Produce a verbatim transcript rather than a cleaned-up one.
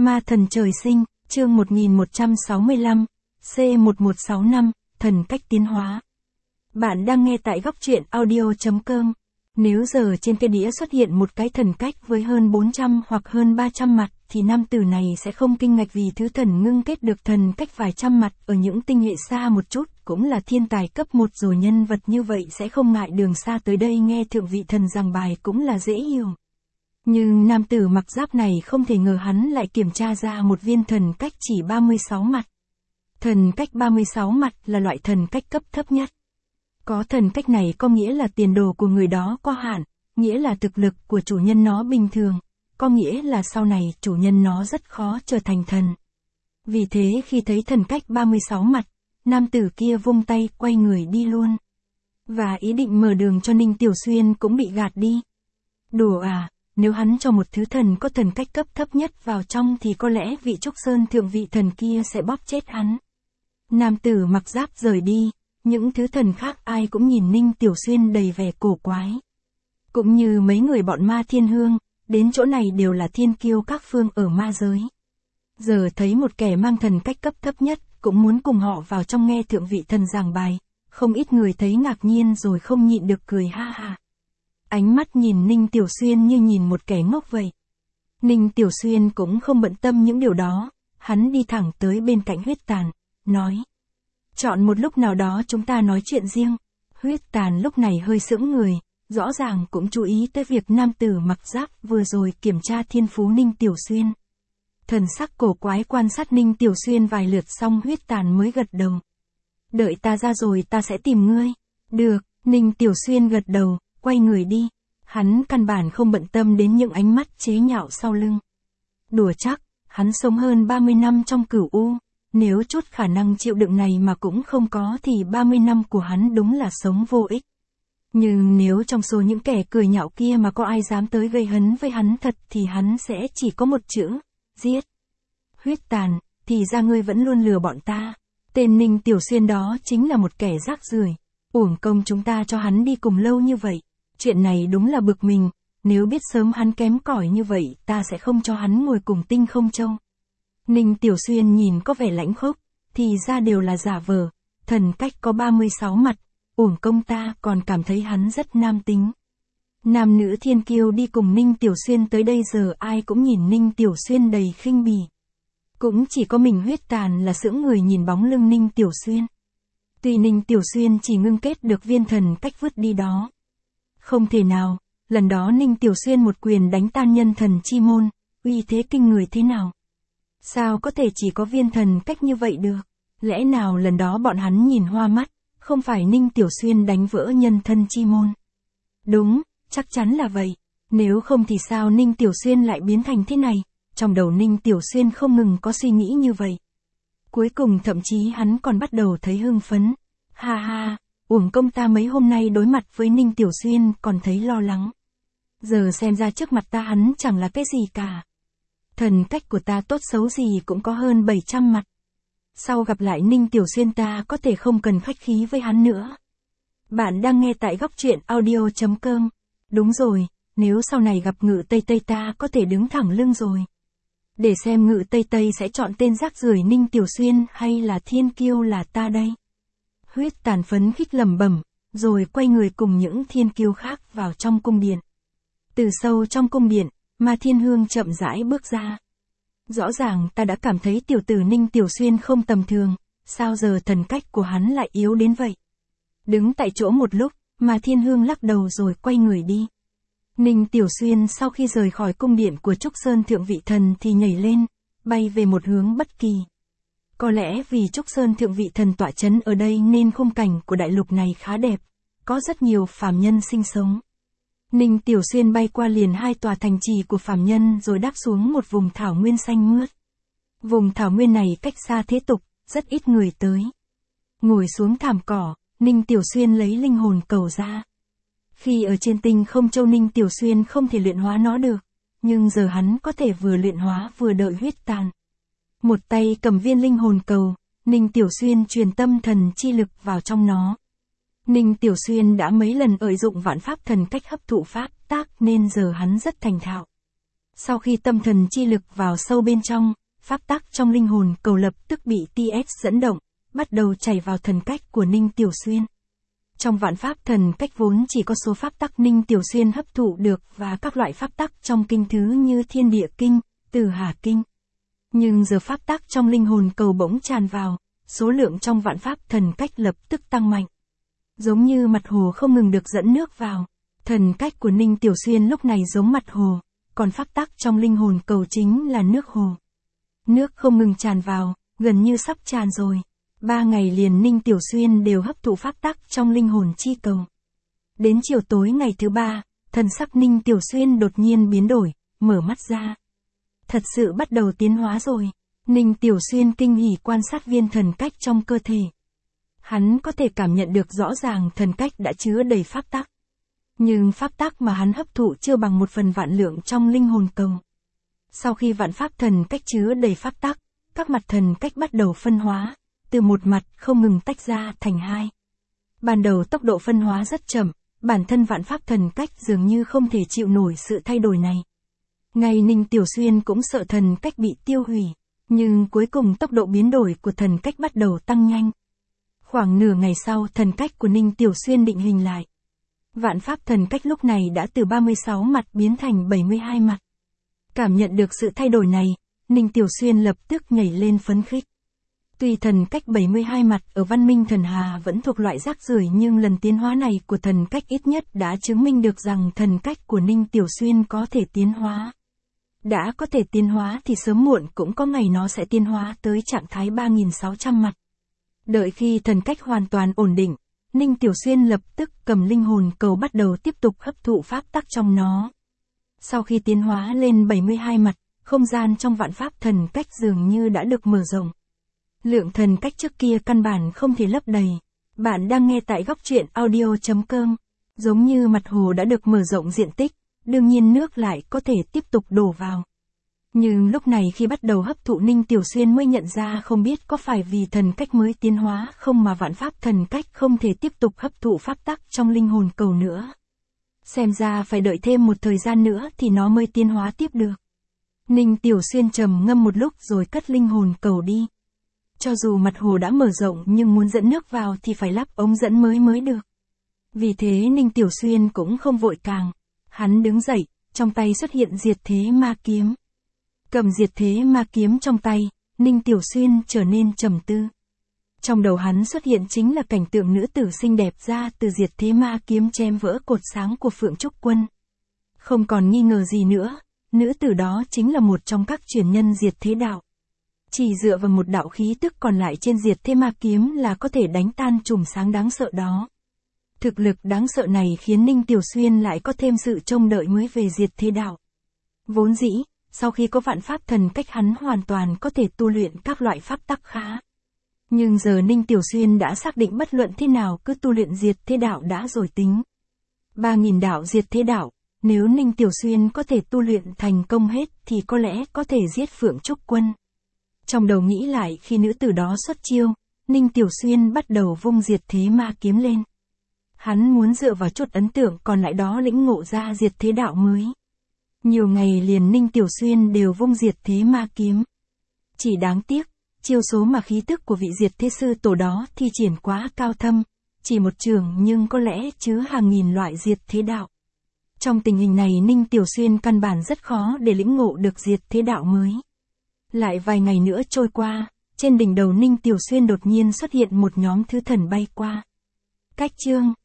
Ma thần trời sinh, chương một nghìn một trăm sáu mươi lăm, C một một sáu năm, thần cách tiến hóa. Bạn đang nghe tại góc truyện audio chấm com. Nếu giờ trên cây đĩa xuất hiện một cái thần cách với hơn bốn trăm hoặc hơn ba trăm mặt, thì nam tử này sẽ không kinh ngạc vì thứ thần ngưng kết được thần cách vài trăm mặt ở những tinh hệ xa một chút, cũng là thiên tài cấp một rồi. Nhân vật như vậy sẽ không ngại đường xa tới đây nghe thượng vị thần giảng bài cũng là dễ hiểu. Nhưng nam tử mặc giáp này không thể ngờ hắn lại kiểm tra ra một viên thần cách chỉ ba mươi sáu mặt. Thần cách ba mươi sáu mặt là loại thần cách cấp thấp nhất. Có thần cách này có nghĩa là tiền đồ của người đó có hạn, nghĩa là thực lực của chủ nhân nó bình thường, có nghĩa là sau này chủ nhân nó rất khó trở thành thần. Vì thế khi thấy thần cách ba mươi sáu mặt, nam tử kia vung tay quay người đi luôn. Và ý định mở đường cho Ninh Tiểu Xuyên cũng bị gạt đi. Đùa à, nếu hắn cho một thứ thần có thần cách cấp thấp nhất vào trong thì có lẽ vị Trúc Sơn thượng vị thần kia sẽ bóp chết hắn. Nam tử mặc giáp rời đi. Những thứ thần khác ai cũng nhìn Ninh Tiểu Xuyên đầy vẻ cổ quái. Cũng như mấy người bọn ma thiên hương, đến chỗ này đều là thiên kiêu các phương ở ma giới. Giờ thấy một kẻ mang thần cách cấp thấp nhất, cũng muốn cùng họ vào trong nghe thượng vị thần giảng bài, không ít người thấy ngạc nhiên rồi không nhịn được cười ha ha. Ánh mắt nhìn Ninh Tiểu Xuyên như nhìn một kẻ ngốc vậy. Ninh Tiểu Xuyên cũng không bận tâm những điều đó, hắn đi thẳng tới bên cạnh Huyết Tàn, nói. Chọn một lúc nào đó chúng ta nói chuyện riêng. Huyết Tàn lúc này hơi sững người, rõ ràng cũng chú ý tới việc nam tử mặc giáp vừa rồi kiểm tra thiên phú Ninh Tiểu Xuyên. Thần sắc cổ quái quan sát Ninh Tiểu Xuyên vài lượt xong Huyết Tàn mới gật đầu. Đợi ta ra rồi ta sẽ tìm ngươi. Được, Ninh Tiểu Xuyên gật đầu, quay người đi. Hắn căn bản không bận tâm đến những ánh mắt chế nhạo sau lưng. Đùa chắc, hắn sống hơn ba mươi năm trong cửu u. Nếu chút khả năng chịu đựng này mà cũng không có thì ba mươi năm của hắn đúng là sống vô ích. Nhưng nếu trong số những kẻ cười nhạo kia mà có ai dám tới gây hấn với hắn thật thì hắn sẽ chỉ có một chữ, giết. Huyết Tàn, thì ra ngươi vẫn luôn lừa bọn ta. Tên Ninh Tiểu Xuyên đó chính là một kẻ rác rưởi. Uổng công chúng ta cho hắn đi cùng lâu như vậy. Chuyện này đúng là bực mình, nếu biết sớm hắn kém cỏi như vậy ta sẽ không cho hắn ngồi cùng Tinh Không Châu. Ninh Tiểu Xuyên nhìn có vẻ lãnh khốc, thì ra đều là giả vờ, thần cách có ba mươi sáu mặt, uổng công ta còn cảm thấy hắn rất nam tính. Nam nữ thiên kiêu đi cùng Ninh Tiểu Xuyên tới đây giờ ai cũng nhìn Ninh Tiểu Xuyên đầy khinh bỉ. Cũng chỉ có mình Huyết Tàn là sững người nhìn bóng lưng Ninh Tiểu Xuyên. Tuy Ninh Tiểu Xuyên chỉ ngưng kết được viên thần cách vứt đi đó. Không thể nào, lần đó Ninh Tiểu Xuyên một quyền đánh tan nhân thần chi môn, uy thế kinh người thế nào. Sao có thể chỉ có viên thần cách như vậy được? Lẽ nào lần đó bọn hắn nhìn hoa mắt, không phải Ninh Tiểu Xuyên đánh vỡ nhân thân chi môn? Đúng, chắc chắn là vậy. Nếu không thì sao Ninh Tiểu Xuyên lại biến thành thế này? Trong đầu Ninh Tiểu Xuyên không ngừng có suy nghĩ như vậy. Cuối cùng thậm chí hắn còn bắt đầu thấy hưng phấn. Ha ha, uổng công ta mấy hôm nay đối mặt với Ninh Tiểu Xuyên còn thấy lo lắng. Giờ xem ra trước mặt ta hắn chẳng là cái gì cả. Thần cách của ta tốt xấu gì cũng có hơn bảy trăm mặt. Sau gặp lại Ninh Tiểu Xuyên ta có thể không cần khách khí với hắn nữa. Bạn đang nghe tại góc truyện audio chấm com. Đúng rồi, nếu sau này gặp Ngự Tây Tây ta có thể đứng thẳng lưng rồi. Để xem Ngự Tây Tây sẽ chọn tên rác rưởi Ninh Tiểu Xuyên hay là thiên kiêu là ta đây. Huyết Tàn phấn khích lẩm bẩm, rồi quay người cùng những thiên kiêu khác vào trong cung điện. Từ sâu trong cung điện, Ma Thiên Hương chậm rãi bước ra. Rõ ràng ta đã cảm thấy tiểu tử Ninh Tiểu Xuyên không tầm thường, sao giờ thần cách của hắn lại yếu đến vậy? Đứng tại chỗ một lúc, Ma Thiên Hương lắc đầu rồi quay người đi. Ninh Tiểu Xuyên sau khi rời khỏi cung điện của Trúc Sơn thượng vị thần thì nhảy lên, bay về một hướng bất kỳ. Có lẽ vì Trúc Sơn thượng vị thần tọa trấn ở đây nên khung cảnh của đại lục này khá đẹp, có rất nhiều phàm nhân sinh sống. Ninh Tiểu Xuyên bay qua liền hai tòa thành trì của phàm nhân rồi đáp xuống một vùng thảo nguyên xanh mướt. Vùng thảo nguyên này cách xa thế tục, rất ít người tới. Ngồi xuống thảm cỏ, Ninh Tiểu Xuyên lấy linh hồn cầu ra. Khi ở trên Tinh Không Châu Ninh Tiểu Xuyên không thể luyện hóa nó được, nhưng giờ hắn có thể vừa luyện hóa vừa đợi Huyết Tàn. Một tay cầm viên linh hồn cầu, Ninh Tiểu Xuyên truyền tâm thần chi lực vào trong nó. Ninh Tiểu Xuyên đã mấy lần lợi dụng vạn pháp thần cách hấp thụ pháp tác nên giờ hắn rất thành thạo. Sau khi tâm thần chi lực vào sâu bên trong, pháp tắc trong linh hồn cầu lập tức bị tê ét dẫn động, bắt đầu chảy vào thần cách của Ninh Tiểu Xuyên. Trong vạn pháp thần cách vốn chỉ có số pháp tắc Ninh Tiểu Xuyên hấp thụ được và các loại pháp tắc trong kinh thứ như Thiên Địa Kinh, Từ Hà Kinh. Nhưng giờ pháp tắc trong linh hồn cầu bỗng tràn vào, số lượng trong vạn pháp thần cách lập tức tăng mạnh. Giống như mặt hồ không ngừng được dẫn nước vào, thần cách của Ninh Tiểu Xuyên lúc này giống mặt hồ, còn pháp tắc trong linh hồn cầu chính là nước hồ. Nước không ngừng tràn vào, gần như sắp tràn rồi. Ba ngày liền Ninh Tiểu Xuyên đều hấp thụ pháp tắc trong linh hồn chi cầu. Đến chiều tối ngày thứ ba, thần sắc Ninh Tiểu Xuyên đột nhiên biến đổi, mở mắt ra. Thật sự bắt đầu tiến hóa rồi. Ninh Tiểu Xuyên kinh hỉ quan sát viên thần cách trong cơ thể. Hắn có thể cảm nhận được rõ ràng thần cách đã chứa đầy pháp tắc. Nhưng pháp tắc mà hắn hấp thụ chưa bằng một phần vạn lượng trong linh hồn cầu. Sau khi vạn pháp thần cách chứa đầy pháp tắc, các mặt thần cách bắt đầu phân hóa, từ một mặt không ngừng tách ra thành hai. Ban đầu tốc độ phân hóa rất chậm, bản thân vạn pháp thần cách dường như không thể chịu nổi sự thay đổi này. Ngay Ninh Tiểu Xuyên cũng sợ thần cách bị tiêu hủy, nhưng cuối cùng tốc độ biến đổi của thần cách bắt đầu tăng nhanh. Khoảng nửa ngày sau thần cách của Ninh Tiểu Xuyên định hình lại. Vạn pháp thần cách lúc này đã từ ba mươi sáu mặt biến thành bảy mươi hai mặt. Cảm nhận được sự thay đổi này, Ninh Tiểu Xuyên lập tức nhảy lên phấn khích. Tuy thần cách bảy mươi hai mặt ở văn minh thần hà vẫn thuộc loại rác rưởi nhưng lần tiến hóa này của thần cách ít nhất đã chứng minh được rằng thần cách của Ninh Tiểu Xuyên có thể tiến hóa. Đã có thể tiến hóa thì sớm muộn cũng có ngày nó sẽ tiến hóa tới trạng thái ba nghìn sáu trăm mặt. Đợi khi thần cách hoàn toàn ổn định, Ninh Tiểu Xuyên lập tức cầm linh hồn cầu bắt đầu tiếp tục hấp thụ pháp tắc trong nó. Sau khi tiến hóa lên bảy mươi hai mặt, không gian trong vạn pháp thần cách dường như đã được mở rộng. Lượng thần cách trước kia căn bản không thể lấp đầy. Bạn đang nghe tại góc truyện audio chấm com. Giống như mặt hồ đã được mở rộng diện tích, đương nhiên nước lại có thể tiếp tục đổ vào. Nhưng lúc này khi bắt đầu hấp thụ Ninh Tiểu Xuyên mới nhận ra không biết có phải vì thần cách mới tiến hóa không mà vạn pháp thần cách không thể tiếp tục hấp thụ pháp tắc trong linh hồn cầu nữa. Xem ra phải đợi thêm một thời gian nữa thì nó mới tiến hóa tiếp được. Ninh Tiểu Xuyên trầm ngâm một lúc rồi cất linh hồn cầu đi. Cho dù mặt hồ đã mở rộng nhưng muốn dẫn nước vào thì phải lắp ống dẫn mới mới được. Vì thế Ninh Tiểu Xuyên cũng không vội càng. Hắn đứng dậy, trong tay xuất hiện diệt thế ma kiếm. Cầm diệt thế ma kiếm trong tay, Ninh Tiểu Xuyên trở nên trầm tư. Trong đầu hắn xuất hiện chính là cảnh tượng nữ tử xinh đẹp ra từ diệt thế ma kiếm chém vỡ cột sáng của Phượng Trúc Quân. Không còn nghi ngờ gì nữa, nữ tử đó chính là một trong các truyền nhân diệt thế đạo. Chỉ dựa vào một đạo khí tức còn lại trên diệt thế ma kiếm là có thể đánh tan chùm sáng đáng sợ đó. Thực lực đáng sợ này khiến Ninh Tiểu Xuyên lại có thêm sự trông đợi mới về diệt thế đạo. Vốn dĩ, sau khi có vạn pháp thần cách hắn hoàn toàn có thể tu luyện các loại pháp tắc khá. Nhưng giờ Ninh Tiểu Xuyên đã xác định bất luận thế nào cứ tu luyện diệt thế đạo đã rồi tính. Ba nghìn đạo diệt thế đạo, nếu Ninh Tiểu Xuyên có thể tu luyện thành công hết thì có lẽ có thể giết Phượng Trúc Quân. Trong đầu nghĩ lại khi nữ tử đó xuất chiêu, Ninh Tiểu Xuyên bắt đầu vung diệt thế ma kiếm lên. Hắn muốn dựa vào chút ấn tượng còn lại đó lĩnh ngộ ra diệt thế đạo mới. Nhiều ngày liền Ninh Tiểu Xuyên đều vung diệt thế ma kiếm. Chỉ đáng tiếc, chiêu số mà khí tức của vị diệt thế sư tổ đó thi triển quá cao thâm, chỉ một trường nhưng có lẽ chứa hàng nghìn loại diệt thế đạo. Trong tình hình này Ninh Tiểu Xuyên căn bản rất khó để lĩnh ngộ được diệt thế đạo mới. Lại vài ngày nữa trôi qua, trên đỉnh đầu Ninh Tiểu Xuyên đột nhiên xuất hiện một nhóm thứ thần bay qua. Cách chương